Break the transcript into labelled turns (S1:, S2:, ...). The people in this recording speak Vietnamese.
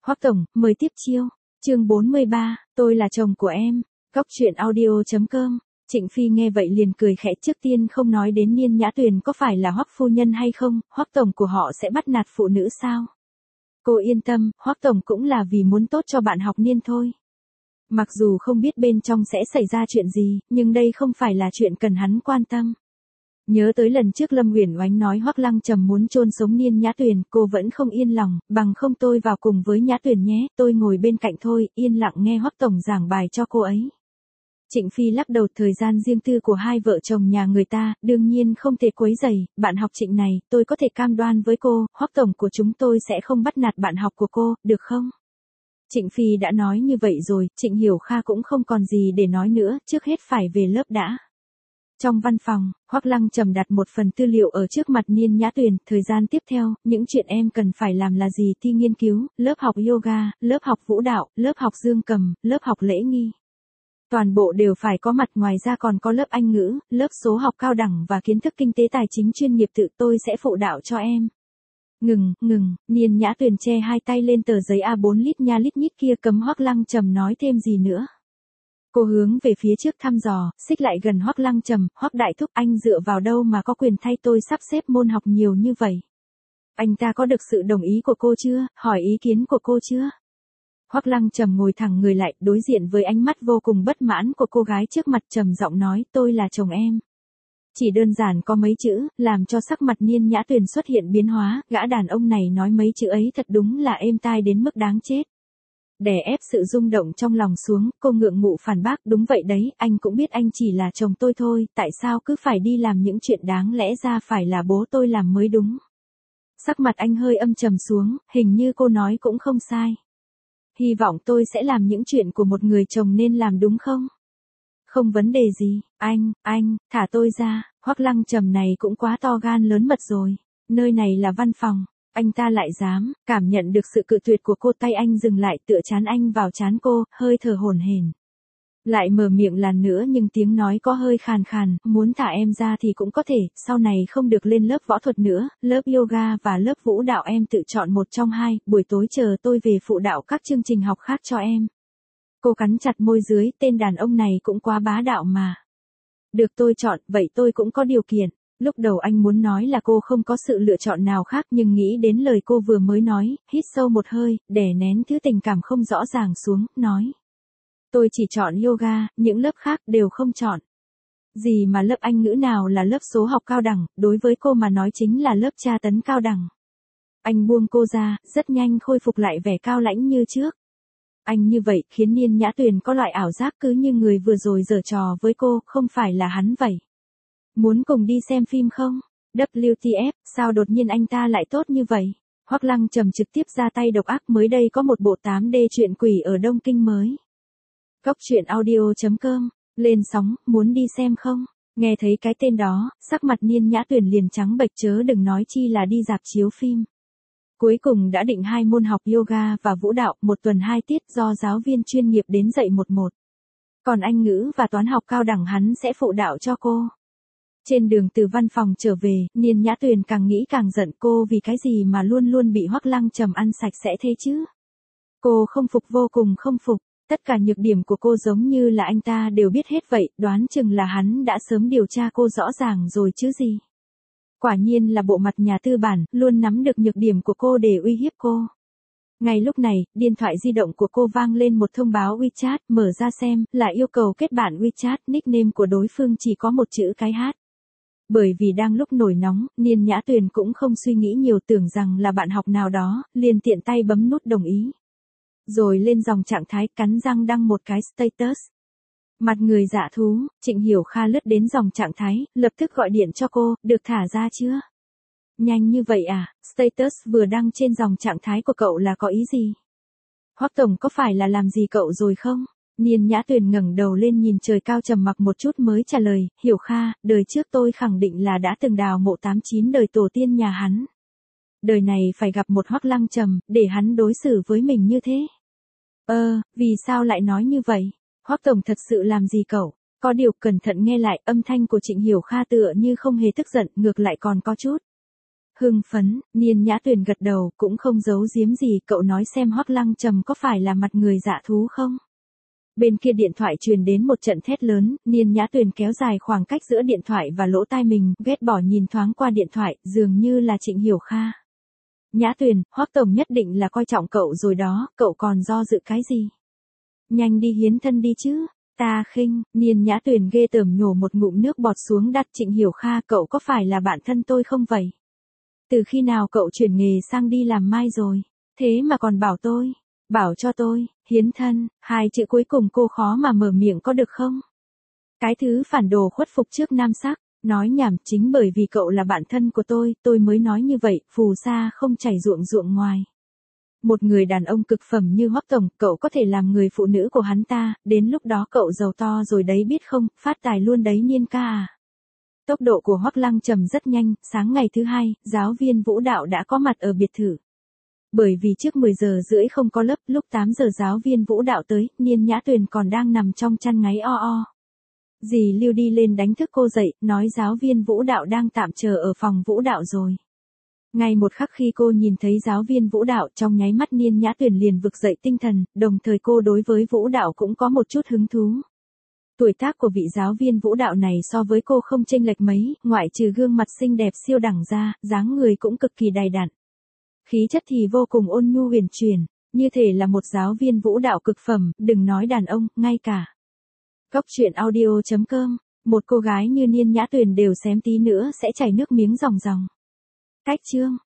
S1: Hoắc tổng, mời tiếp chiêu. Chương 43, tôi là chồng của em. Góc truyện audio.com. Trịnh Phi nghe vậy liền cười khẽ, trước tiên không nói đến Niên Nhã Tuyền có phải là Hoắc phu nhân hay không, Hoắc tổng của họ sẽ bắt nạt phụ nữ sao? Cô yên tâm, Hoắc tổng cũng là vì muốn tốt cho bạn học Niên thôi. Mặc dù không biết bên trong sẽ xảy ra chuyện gì, nhưng đây không phải là chuyện cần hắn quan tâm. Nhớ tới lần trước Lâm Uyển Oánh nói Hoắc Lăng Trầm muốn chôn sống Niên Nhã Tuyền, cô vẫn không yên lòng, bằng không tôi vào cùng với Nhã Tuyền nhé, tôi ngồi bên cạnh thôi, yên lặng nghe Hoắc tổng giảng bài cho cô ấy. Trịnh Phi lắc đầu, thời gian riêng tư của hai vợ chồng nhà người ta, đương nhiên không thể quấy rầy. Bạn học Trịnh này, tôi có thể cam đoan với cô, Hoắc tổng của chúng tôi sẽ không bắt nạt bạn học của cô, được không? Trịnh Phi đã nói như vậy rồi, Trịnh Hiểu Kha cũng không còn gì để nói nữa, trước hết phải về lớp đã. Trong văn phòng, Hoắc Lăng Trầm đặt một phần tư liệu ở trước mặt Niên Nhã Tuyền, thời gian tiếp theo, những chuyện em cần phải làm là gì? Thi nghiên cứu, lớp học yoga, lớp học vũ đạo, lớp học dương cầm, lớp học lễ nghi. Toàn bộ đều phải có mặt, ngoài ra còn có lớp Anh ngữ, lớp số học cao đẳng và kiến thức kinh tế tài chính chuyên nghiệp, tự tôi sẽ phụ đạo cho em. Ngừng, Niên Nhã Tuyền che hai tay lên tờ giấy A4 lít nha lít nhít kia, cấm Hoắc Lăng Trầm nói thêm gì nữa. Cô hướng về phía trước thăm dò, xích lại gần Hoắc Lăng Trầm, Hoắc đại thúc, anh dựa vào đâu mà có quyền thay tôi sắp xếp môn học nhiều như vậy? Anh ta có được sự đồng ý của cô chưa, hỏi ý kiến của cô chưa? Hoắc Lăng Trầm ngồi thẳng người lại, đối diện với ánh mắt vô cùng bất mãn của cô gái trước mặt, trầm giọng nói, tôi là chồng em. Chỉ đơn giản có mấy chữ, làm cho sắc mặt Niên Nhã Tuyền xuất hiện biến hóa, gã đàn ông này nói mấy chữ ấy thật đúng là êm tai đến mức đáng chết. Đè ép sự rung động trong lòng xuống, cô ngượng ngụ phản bác, đúng vậy đấy, anh cũng biết anh chỉ là chồng tôi thôi, tại sao cứ phải đi làm những chuyện đáng lẽ ra phải là bố tôi làm mới đúng. Sắc mặt anh hơi âm trầm xuống, hình như cô nói cũng không sai. Hy vọng tôi sẽ làm những chuyện của một người chồng nên làm, đúng không? Không vấn đề gì, anh, thả tôi ra. Hoắc Lăng Trầm này cũng quá to gan lớn mật rồi. Nơi này là văn phòng, anh ta lại dám. Cảm nhận được sự cự tuyệt của cô, tay anh dừng lại, tựa trán anh vào trán cô, hơi thở hổn hển. Lại mở miệng lần nữa nhưng tiếng nói có hơi khàn khàn, muốn thả em ra thì cũng có thể, sau này không được lên lớp võ thuật nữa, lớp yoga và lớp vũ đạo em tự chọn một trong hai, buổi tối chờ tôi về phụ đạo các chương trình học khác cho em. Cô cắn chặt môi dưới, tên đàn ông này cũng quá bá đạo mà. Được tôi chọn, vậy tôi cũng có điều kiện. Lúc đầu anh muốn nói là cô không có sự lựa chọn nào khác, nhưng nghĩ đến lời cô vừa mới nói, hít sâu một hơi, đè nén thứ tình cảm không rõ ràng xuống, nói. Tôi chỉ chọn yoga, những lớp khác đều không chọn. Gì mà lớp Anh ngữ nào là lớp số học cao đẳng, đối với cô mà nói chính là lớp tra tấn cao đẳng. Anh buông cô ra, rất nhanh khôi phục lại vẻ cao lãnh như trước. Anh như vậy khiến Niên Nhã Tuyền có loại ảo giác cứ như người vừa rồi giở trò với cô, không phải là hắn vậy. Muốn cùng đi xem phim không? WTF, sao đột nhiên anh ta lại tốt như vậy? Hoắc Lăng Trầm trực tiếp ra tay độc ác, mới đây có một bộ 8D truyện quỷ ở Đông Kinh mới. Góc truyện audio.com, lên sóng, muốn đi xem không? Nghe thấy cái tên đó, sắc mặt Niên Nhã Tuyền liền trắng bệch, chớ đừng nói chi là đi rạp chiếu phim. Cuối cùng đã định 2 môn học yoga và vũ đạo, một tuần 2 tiết do giáo viên chuyên nghiệp đến dạy một. Còn Anh ngữ và toán học cao đẳng hắn sẽ phụ đạo cho cô. Trên đường từ văn phòng trở về, Niên Nhã Tuyền càng nghĩ càng giận, cô vì cái gì mà luôn luôn bị Hoắc Lăng Trầm ăn sạch sẽ thế chứ? Cô không phục, vô cùng không phục. Tất cả nhược điểm của cô giống như là anh ta đều biết hết vậy, đoán chừng là hắn đã sớm điều tra cô rõ ràng rồi chứ gì. Quả nhiên là bộ mặt nhà tư bản, luôn nắm được nhược điểm của cô để uy hiếp cô. Ngay lúc này, điện thoại di động của cô vang lên một thông báo WeChat, mở ra xem, là yêu cầu kết bạn WeChat, nickname của đối phương chỉ có một chữ cái H. Bởi vì đang lúc nổi nóng, Niên Nhã Tuyền cũng không suy nghĩ nhiều, tưởng rằng là bạn học nào đó, liền tiện tay bấm nút đồng ý. Rồi lên dòng trạng thái, cắn răng đăng một cái status. Mặt người dạ thú, Trịnh Hiểu Kha lướt đến dòng trạng thái, lập tức gọi điện cho cô, được thả ra chưa? Nhanh như vậy à, status vừa đăng trên dòng trạng thái của cậu là có ý gì? Hoắc tổng có phải là làm gì cậu rồi không? Niên Nhã Tuyền ngẩng đầu lên nhìn trời cao trầm mặc một chút mới trả lời, Hiểu Kha, đời trước tôi khẳng định là đã từng đào mộ 89 đời tổ tiên nhà hắn. Đời này phải gặp một Hoắc Lăng Trầm, để hắn đối xử với mình như thế. Vì sao lại nói như vậy? Hoắc tổng thật sự làm gì cậu? Có điều, cẩn thận nghe lại, âm thanh của Trịnh Hiểu Kha tựa như không hề tức giận, ngược lại còn có chút Hưng phấn, Niên Nhã Tuyền gật đầu, cũng không giấu giếm gì, cậu nói xem Hoắc Lăng Trầm có phải là mặt người dạ thú không? Bên kia điện thoại truyền đến một trận thét lớn, Niên Nhã Tuyền kéo dài khoảng cách giữa điện thoại và lỗ tai mình, ghét bỏ nhìn thoáng qua điện thoại, dường như là Trịnh Hiểu Kha. Nhã Tuyền, Hoắc tổng nhất định là coi trọng cậu rồi đó, cậu còn do dự cái gì? Nhanh đi hiến thân đi chứ. Ta khinh, Niên Nhã Tuyền ghê tởm nhổ một ngụm nước bọt xuống đặt Trịnh Hiểu Kha, cậu có phải là bạn thân tôi không vậy? Từ khi nào cậu chuyển nghề sang đi làm mai rồi? Thế mà còn bảo cho tôi, hiến thân, hai chữ cuối cùng cô khó mà mở miệng có được không? Cái thứ phản đồ khuất phục trước nam sắc, nói nhảm, chính bởi vì cậu là bạn thân của tôi mới nói như vậy, phù sa không chảy ruộng ngoài. Một người đàn ông cực phẩm như Hoắc tổng, cậu có thể làm người phụ nữ của hắn ta, đến lúc đó cậu giàu to rồi đấy biết không, phát tài luôn đấy Niên ca à. Tốc độ của Hoắc Lăng Trầm rất nhanh, sáng ngày thứ hai, giáo viên vũ đạo đã có mặt ở biệt thự. Bởi vì trước 10 giờ rưỡi không có lớp, lúc 8 giờ giáo viên vũ đạo tới, Niên Nhã Tuyền còn đang nằm trong chăn ngáy o o. Dì Lưu đi lên đánh thức cô dậy, nói giáo viên vũ đạo đang tạm chờ ở phòng vũ đạo rồi. Ngay một khắc khi cô nhìn thấy giáo viên vũ đạo, trong nháy mắt Niên Nhã Tuyền liền vực dậy tinh thần, đồng thời cô đối với vũ đạo cũng có một chút hứng thú. Tuổi tác của vị giáo viên vũ đạo này so với cô không chênh lệch mấy, ngoại trừ gương mặt xinh đẹp siêu đẳng ra, dáng người cũng cực kỳ đầy đặn. Khí chất thì vô cùng ôn nhu huyền chuyển, như thể là một giáo viên vũ đạo cực phẩm, đừng nói đàn ông, ngay cả. Góc truyện audio.com, một cô gái như Niên Nhã Tuyền đều xém tí nữa sẽ chảy nước miếng ròng ròng. Cách chương